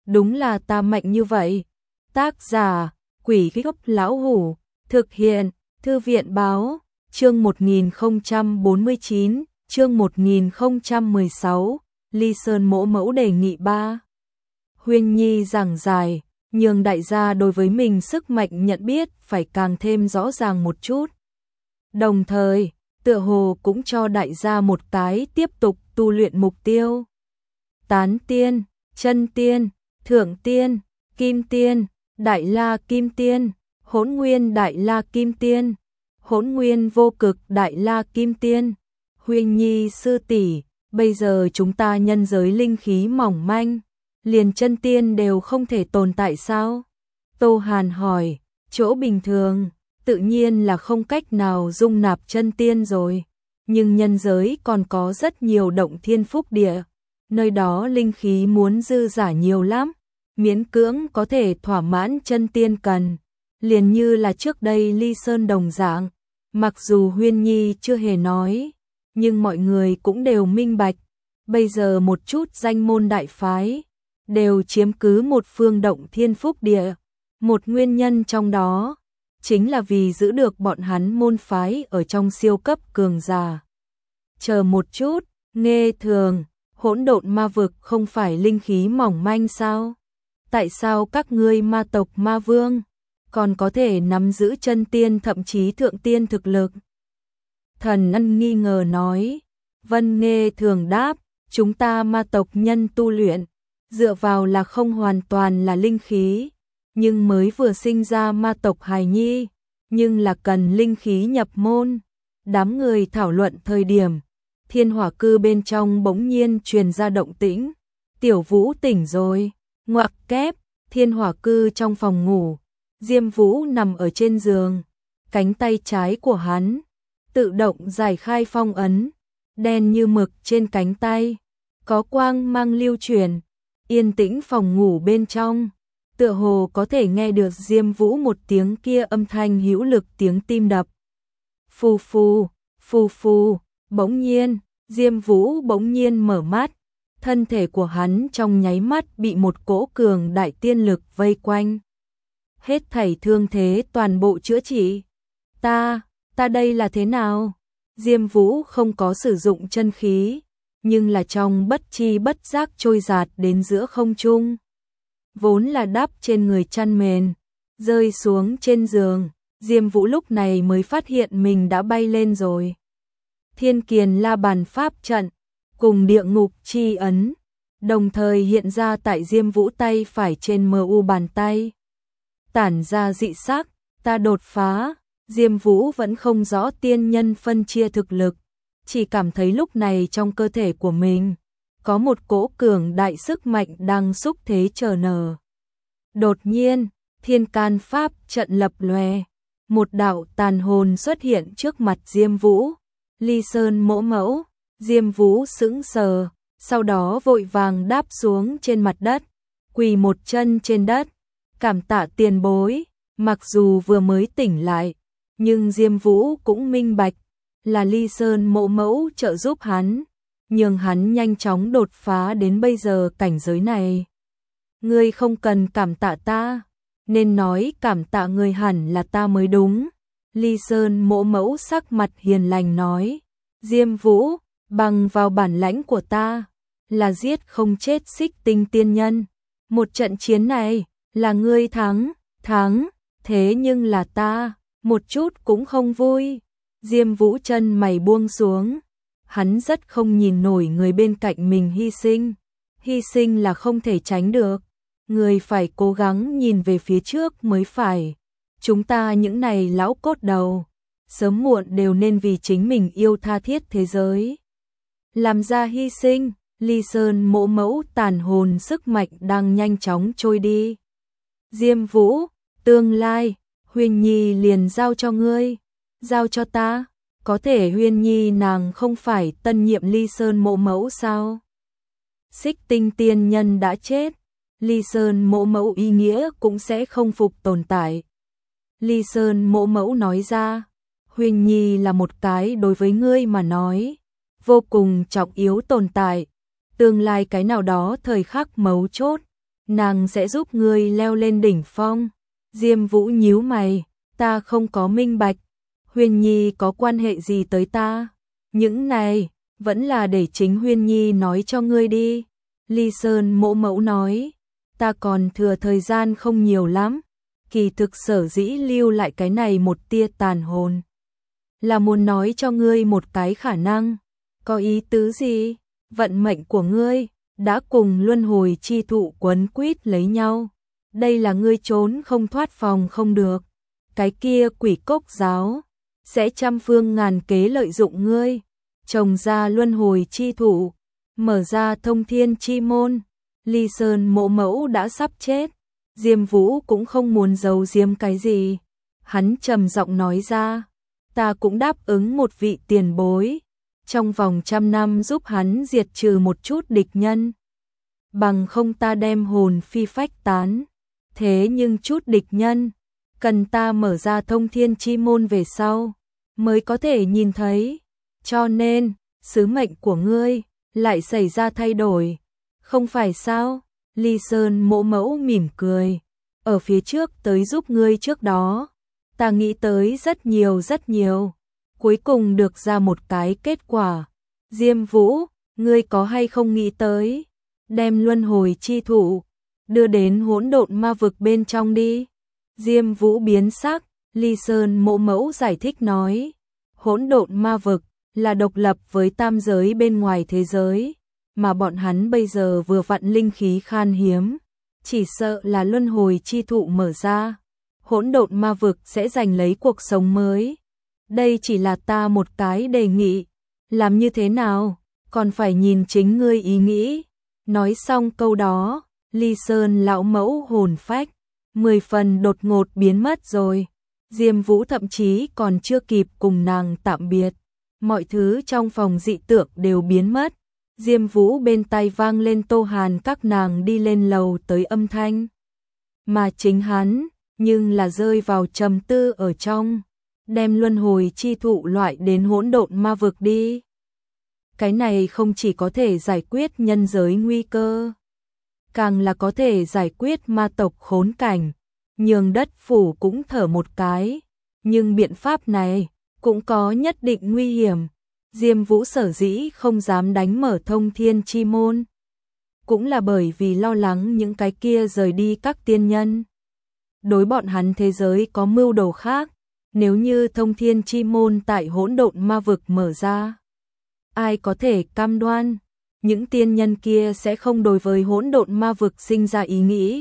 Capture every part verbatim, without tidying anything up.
đúng là ta mạnh như vậy. Tác giả, Quỷ Gốc Lão Hủ, thực hiện, Thư viện Báo, chương một nghìn không trăm bốn mươi chín, chương một nghìn không trăm mười sáu, Ly Sơn Mỗ Mẫu đề nghị ba. Huyên Nhi giảng giải, nhường đại gia đối với mình sức mạnh nhận biết phải càng thêm rõ ràng một chút. Đồng thời, tựa hồ cũng cho đại gia một cái tiếp tục tu luyện mục tiêu. Tán tiên, chân tiên, thượng tiên, kim tiên, đại la kim tiên, hỗn nguyên đại la kim tiên, hỗn nguyên vô cực đại la kim tiên. Huyên Nhi sư tỷ, bây giờ chúng ta nhân giới linh khí mỏng manh, liền chân tiên đều không thể tồn tại sao? Tô Hàn hỏi, chỗ bình thường, tự nhiên là không cách nào dung nạp chân tiên rồi, nhưng nhân giới còn có rất nhiều động thiên phúc địa, nơi đó linh khí muốn dư giả nhiều lắm, miễn cưỡng có thể thỏa mãn chân tiên cần, liền như là trước đây Ly Sơn đồng dạng. Mặc dù Huyên Nhi chưa hề nói, nhưng mọi người cũng đều minh bạch, bây giờ một chút danh môn đại phái đều chiếm cứ một phương động thiên phúc địa, một nguyên nhân trong đó chính là vì giữ được bọn hắn môn phái ở trong siêu cấp cường giả. Chờ một chút, nghe thường, hỗn độn ma vực không phải linh khí mỏng manh sao? Tại sao các ngươi ma tộc ma vương còn có thể nắm giữ chân tiên thậm chí thượng tiên thực lực? Thần Ân nghi ngờ nói. Vân nghe thường đáp, chúng ta ma tộc nhân tu luyện, dựa vào là không hoàn toàn là linh khí, nhưng mới vừa sinh ra ma tộc hài nhi, nhưng là cần linh khí nhập môn. Đám người thảo luận thời điểm, thiên hỏa cư bên trong bỗng nhiên truyền ra động tĩnh. Tiểu Vũ tỉnh rồi, ngoặc kép, thiên hỏa cư trong phòng ngủ, Diêm Vũ nằm ở trên giường, cánh tay trái của hắn tự động giải khai phong ấn, đen như mực trên cánh tay, có quang mang lưu truyền, yên tĩnh phòng ngủ bên trong, tựa hồ có thể nghe được Diêm Vũ một tiếng kia âm thanh hữu lực tiếng tim đập. Phù phù, phù phù, bỗng nhiên, Diêm Vũ bỗng nhiên mở mắt, thân thể của hắn trong nháy mắt bị một cỗ cường đại tiên lực vây quanh. Hết thảy thương thế toàn bộ chữa trị. Ta, ta đây là thế nào? Diêm Vũ không có sử dụng chân khí, nhưng là trong bất chi bất giác trôi giạt đến giữa không trung. Vốn là đắp trên người chăn mền, rơi xuống trên giường, Diêm Vũ lúc này mới phát hiện mình đã bay lên rồi. Thiên Kiền La Bàn pháp trận cùng địa ngục chi ấn đồng thời hiện ra tại Diêm Vũ tay phải trên mờ u bàn tay, tản ra dị sắc. Ta đột phá. Diêm Vũ vẫn không rõ tiên nhân phân chia thực lực, chỉ cảm thấy lúc này trong cơ thể của mình có một cỗ cường đại sức mạnh đang xúc thế chờ nở. Đột nhiên, thiên can pháp trận lập lòe, một đạo tàn hồn xuất hiện trước mặt Diêm Vũ. Ly Sơn Mỗ Mẫu. Diêm Vũ sững sờ, sau đó vội vàng đáp xuống trên mặt đất, quỳ một chân trên đất, cảm tạ tiền bối. Mặc dù vừa mới tỉnh lại, nhưng Diêm Vũ cũng minh bạch là Ly Sơn Mỗ Mẫu trợ giúp hắn, nhưng hắn nhanh chóng đột phá đến bây giờ cảnh giới này. Ngươi không cần cảm tạ ta, nên nói cảm tạ người hẳn là ta mới đúng. Ly Sơn Mỗ Mẫu sắc mặt hiền lành nói. Diêm Vũ, bằng vào bản lãnh của ta, là giết không chết Xích Tinh tiên nhân. Một trận chiến này, là ngươi thắng, thắng, thế nhưng là ta, một chút cũng không vui. Diêm Vũ chân mày buông xuống, hắn rất không nhìn nổi người bên cạnh mình hy sinh. Hy sinh là không thể tránh được, người phải cố gắng nhìn về phía trước mới phải. Chúng ta những này lão cốt đầu, sớm muộn đều nên vì chính mình yêu tha thiết thế giới làm ra hy sinh. Ly Sơn Mỗ Mẫu tàn hồn sức mạnh đang nhanh chóng trôi đi. Diêm Vũ, tương lai Huyên Nhi liền giao cho ngươi, giao cho ta. Có thể Huyên Nhi nàng không phải tân nhiệm Ly Sơn Mỗ Mẫu sao? Xích Tinh tiên nhân đã chết, Ly Sơn Mỗ Mẫu ý nghĩa cũng sẽ không phục tồn tại. Ly Sơn Mỗ Mẫu nói ra, Huyên Nhi là một cái đối với ngươi mà nói vô cùng trọng yếu tồn tại. Tương lai cái nào đó thời khắc mấu chốt, nàng sẽ giúp ngươi leo lên đỉnh phong. Diêm Vũ nhíu mày, ta không có minh bạch, Huyên Nhi có quan hệ gì tới ta? Những này, vẫn là để chính Huyên Nhi nói cho ngươi đi. Ly Sơn mộ mẫu nói, ta còn thừa thời gian không nhiều lắm, kỳ thực sở dĩ lưu lại cái này một tia tàn hồn. Là muốn nói cho ngươi một cái khả năng, có ý tứ gì? Vận mệnh của ngươi đã cùng luân hồi chi thụ quấn quýt lấy nhau. Đây là ngươi trốn không thoát phòng không được. Cái kia quỷ cốc giáo sẽ trăm phương ngàn kế lợi dụng ngươi, trồng ra luân hồi chi thụ, mở ra thông thiên chi môn. Ly Sơn mộ mẫu đã sắp chết, Diêm Vũ cũng không muốn giấu giếm cái gì. Hắn trầm giọng nói ra, ta cũng đáp ứng một vị tiền bối, trong vòng trăm năm giúp hắn diệt trừ một chút địch nhân. Bằng không ta đem hồn phi phách tán. Thế nhưng chút địch nhân, cần ta mở ra thông thiên chi môn về sau, mới có thể nhìn thấy. Cho nên, sứ mệnh của ngươi lại xảy ra thay đổi. Không phải sao? Ly Sơn mộ mẫu mỉm cười. Ở phía trước tới giúp ngươi trước đó, ta nghĩ tới rất nhiều rất nhiều. Cuối cùng được ra một cái kết quả. Diêm Vũ, ngươi có hay không nghĩ tới đem luân hồi chi thụ đưa đến hỗn độn ma vực bên trong đi? Diêm Vũ biến sắc, Ly Sơn mộ mẫu giải thích nói, hỗn độn ma vực là độc lập với tam giới bên ngoài thế giới, mà bọn hắn bây giờ vừa vặn linh khí khan hiếm, chỉ sợ là luân hồi chi thụ mở ra, hỗn độn ma vực sẽ giành lấy cuộc sống mới. Đây chỉ là ta một cái đề nghị, làm như thế nào, còn phải nhìn chính ngươi ý nghĩ. Nói xong câu đó, Ly Sơn lão mẫu hồn phách mười phần đột ngột biến mất rồi. Diêm Vũ thậm chí còn chưa kịp cùng nàng tạm biệt, mọi thứ trong phòng dị tượng đều biến mất. Diêm Vũ bên tai vang lên Tô Hàn các nàng đi lên lầu tới âm thanh, mà chính hắn nhưng là rơi vào trầm tư ở trong, đem luân hồi chi thụ loại đến hỗn độn ma vực đi. Cái này không chỉ có thể giải quyết nhân giới nguy cơ, càng là có thể giải quyết ma tộc khốn cảnh, nhường đất phủ cũng thở một cái. Nhưng biện pháp này cũng có nhất định nguy hiểm. Diêm Vũ sở dĩ không dám đánh mở thông thiên chi môn, cũng là bởi vì lo lắng những cái kia rời đi các tiên nhân. Đối bọn hắn thế giới có mưu đồ khác, nếu như thông thiên chi môn tại hỗn độn ma vực mở ra, ai có thể cam đoan những tiên nhân kia sẽ không đối với hỗn độn ma vực sinh ra ý nghĩ.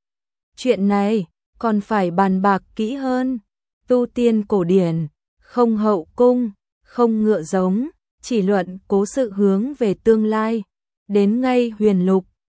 Chuyện này còn phải bàn bạc kỹ hơn. Tu tiên cổ điển, không hậu cung, không ngựa giống, chỉ luận cố sự hướng về tương lai. Đến ngay huyền lục,